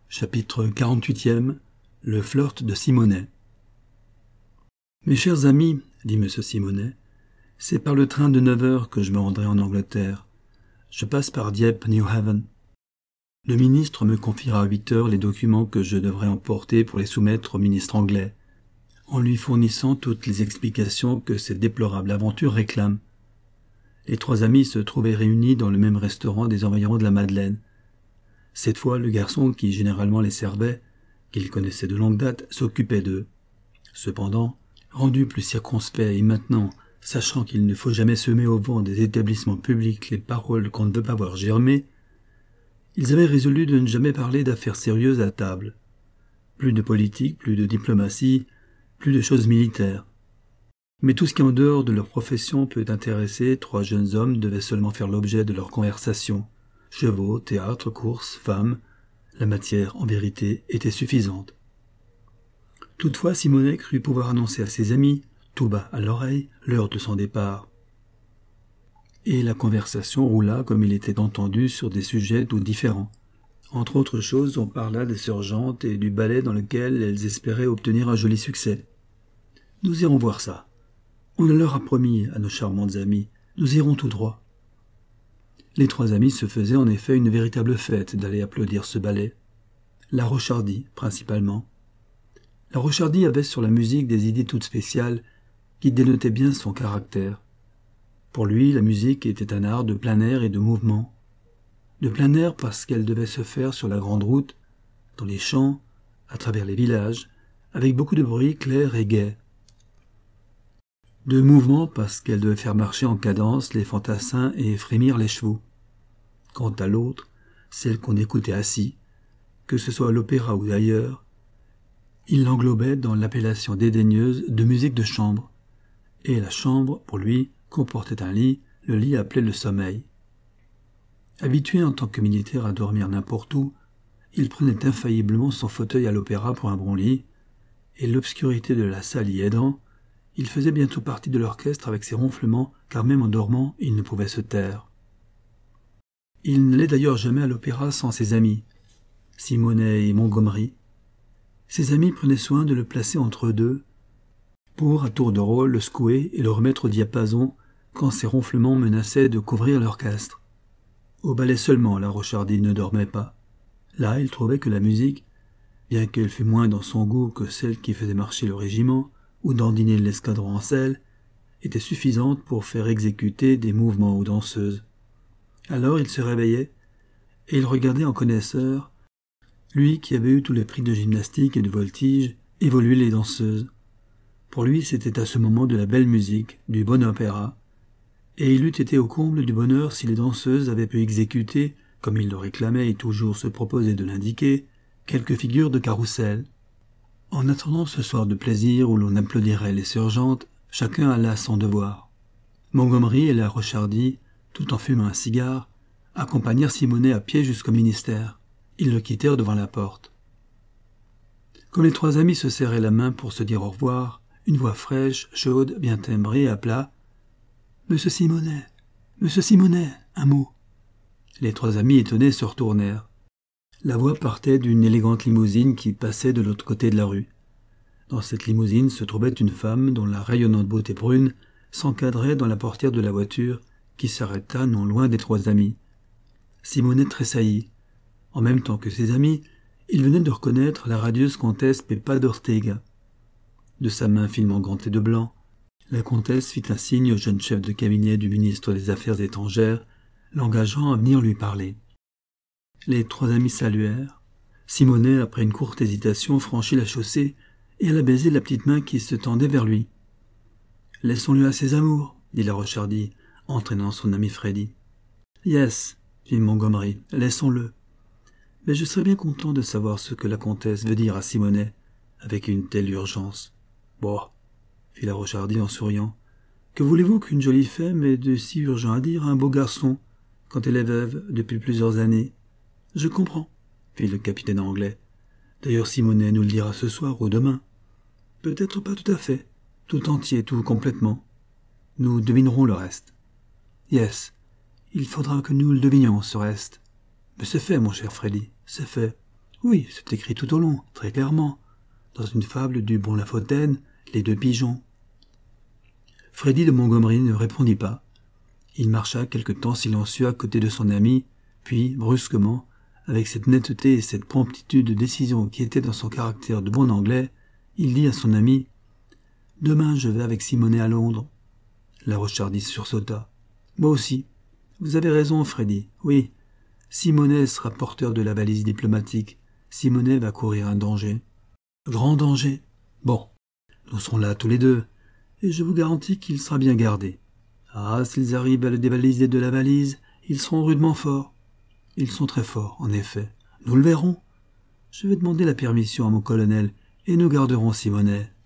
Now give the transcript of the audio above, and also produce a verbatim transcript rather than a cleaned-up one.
Chapitre quarante-huitième. Le flirt de Simonet. Mes chers amis, dit M. Simonet, c'est par le train de neuf heures que je me rendrai en Angleterre. Je passe par Dieppe, New Haven. Le ministre me confiera à huit heures les documents que je devrais emporter pour les soumettre au ministre anglais, en lui fournissant toutes les explications que cette déplorable aventure réclame. Les trois amis se trouvaient réunis dans le même restaurant des environs de la Madeleine. Cette fois, le garçon qui généralement les servait, qu'il connaissait de longue date, s'occupait d'eux. Cependant, rendu plus circonspect et maintenant, sachant qu'il ne faut jamais semer au vent des établissements publics les paroles qu'on ne veut pas voir germer, ils avaient résolu de ne jamais parler d'affaires sérieuses à table. Plus de politique, plus de diplomatie, plus de choses militaires. Mais tout ce qui en dehors de leur profession peut intéresser trois jeunes hommes devait seulement faire l'objet de leur conversation. Chevaux, théâtre, courses, femmes, la matière, en vérité, était suffisante. Toutefois, Simonet crut pouvoir annoncer à ses amis, tout bas à l'oreille, l'heure de son départ. Et la conversation roula comme il était entendu sur des sujets tout différents. Entre autres choses, on parla des sergentes et du ballet dans lequel elles espéraient obtenir un joli succès. « Nous irons voir ça. On le leur a promis à nos charmantes amies. Nous irons tout droit. » Les trois amis se faisaient en effet une véritable fête d'aller applaudir ce ballet. La Rochardie, principalement. La Rochardie avait sur la musique des idées toutes spéciales qui dénotaient bien son caractère. Pour lui, la musique était un art de plein air et de mouvement. De plein air parce qu'elle devait se faire sur la grande route, dans les champs, à travers les villages, avec beaucoup de bruit clair et gai. De mouvement parce qu'elle devait faire marcher en cadence les fantassins et frémir les chevaux. Quant à l'autre, celle qu'on écoutait assis, que ce soit à l'opéra ou d'ailleurs, il l'englobait dans l'appellation dédaigneuse de musique de chambre. Et la chambre, pour lui, comportait un lit, le lit appelé le sommeil. Habitué en tant que militaire à dormir n'importe où, il prenait infailliblement son fauteuil à l'opéra pour un bon lit, et l'obscurité de la salle y aidant, il faisait bientôt partie de l'orchestre avec ses ronflements, car même en dormant, il ne pouvait se taire. Il n'allait d'ailleurs jamais à l'opéra sans ses amis, Simonet et Montgomery. Ses amis prenaient soin de le placer entre eux deux, pour, à tour de rôle, le secouer et le remettre au diapason quand ses ronflements menaçaient de couvrir l'orchestre. Au ballet seulement, la Rochardie ne dormait pas. Là, il trouvait que la musique, bien qu'elle fût moins dans son goût que celle qui faisait marcher le régiment, ou dandiner l'escadron en selle, était suffisante pour faire exécuter des mouvements aux danseuses. Alors il se réveillait, et il regardait en connaisseur, lui qui avait eu tous les prix de gymnastique et de voltige, évoluer les danseuses. Pour lui, c'était à ce moment de la belle musique, du bon opéra, et il eût été au comble du bonheur si les danseuses avaient pu exécuter, comme il le réclamait et toujours se proposait de l'indiquer, quelques figures de carrousel. En attendant ce soir de plaisir où l'on applaudirait les sergentes, chacun alla à son devoir. Montgomery et la Rochardie, tout en fumant un cigare, accompagnèrent Simonet à pied jusqu'au ministère. Ils le quittèrent devant la porte. Comme les trois amis se serraient la main pour se dire au revoir, une voix fraîche, chaude, bien timbrée, appela « Monsieur Simonet, Monsieur Simonet, un mot !» Les trois amis étonnés se retournèrent. La voix partait d'une élégante limousine qui passait de l'autre côté de la rue. Dans cette limousine se trouvait une femme dont la rayonnante beauté brune s'encadrait dans la portière de la voiture qui s'arrêta non loin des trois amis. Simonet tressaillit. En même temps que ses amis, il venait de reconnaître la radieuse comtesse Pepa d'Ortega. De sa main finement gantée de blanc, la comtesse fit un signe au jeune chef de cabinet du ministre des Affaires étrangères, l'engageant à venir lui parler. Les trois amis saluèrent. Simonet, après une courte hésitation, franchit la chaussée et alla baiser la petite main qui se tendait vers lui. « Laissons-le à ses amours, » dit la Rochardie, entraînant son ami Freddy. « Yes, » fit Montgomery, « laissons-le. Mais je serais bien content de savoir ce que la comtesse veut dire à Simonet, avec une telle urgence. »« Bon, » fit la Rochardie en souriant, « que voulez-vous qu'une jolie femme ait de si urgent à dire à un beau garçon, quand elle est veuve depuis plusieurs années ?»« Je comprends, » fit le capitaine anglais. « D'ailleurs Simonet nous le dira ce soir ou demain. Peut-être pas tout à fait, tout entier, tout complètement. Nous devinerons le reste. »« Yes, il faudra que nous le devinions, ce reste. Mais c'est fait, mon cher Freddy, c'est fait. Oui, c'est écrit tout au long, très clairement, dans une fable du bon La Fontaine, Les deux pigeons. Freddy de Montgomery ne répondit pas. Il marcha quelque temps silencieux à côté de son ami, puis, brusquement, avec cette netteté et cette promptitude de décision qui étaient dans son caractère de bon anglais, il dit à son ami « Demain, je vais avec Simonet à Londres. » La Rochardise sursauta. « Moi aussi. Vous avez raison, Freddy. Oui. Simonet sera porteur de la valise diplomatique. Simonet va courir un danger. Grand danger. Bon, nous serons là tous les deux, et je vous garantis qu'il sera bien gardé. Ah, s'ils arrivent à le dévaliser de la valise, ils seront rudement forts. Ils sont très forts, en effet. Nous le verrons. Je vais demander la permission à mon colonel, et nous garderons Simonet.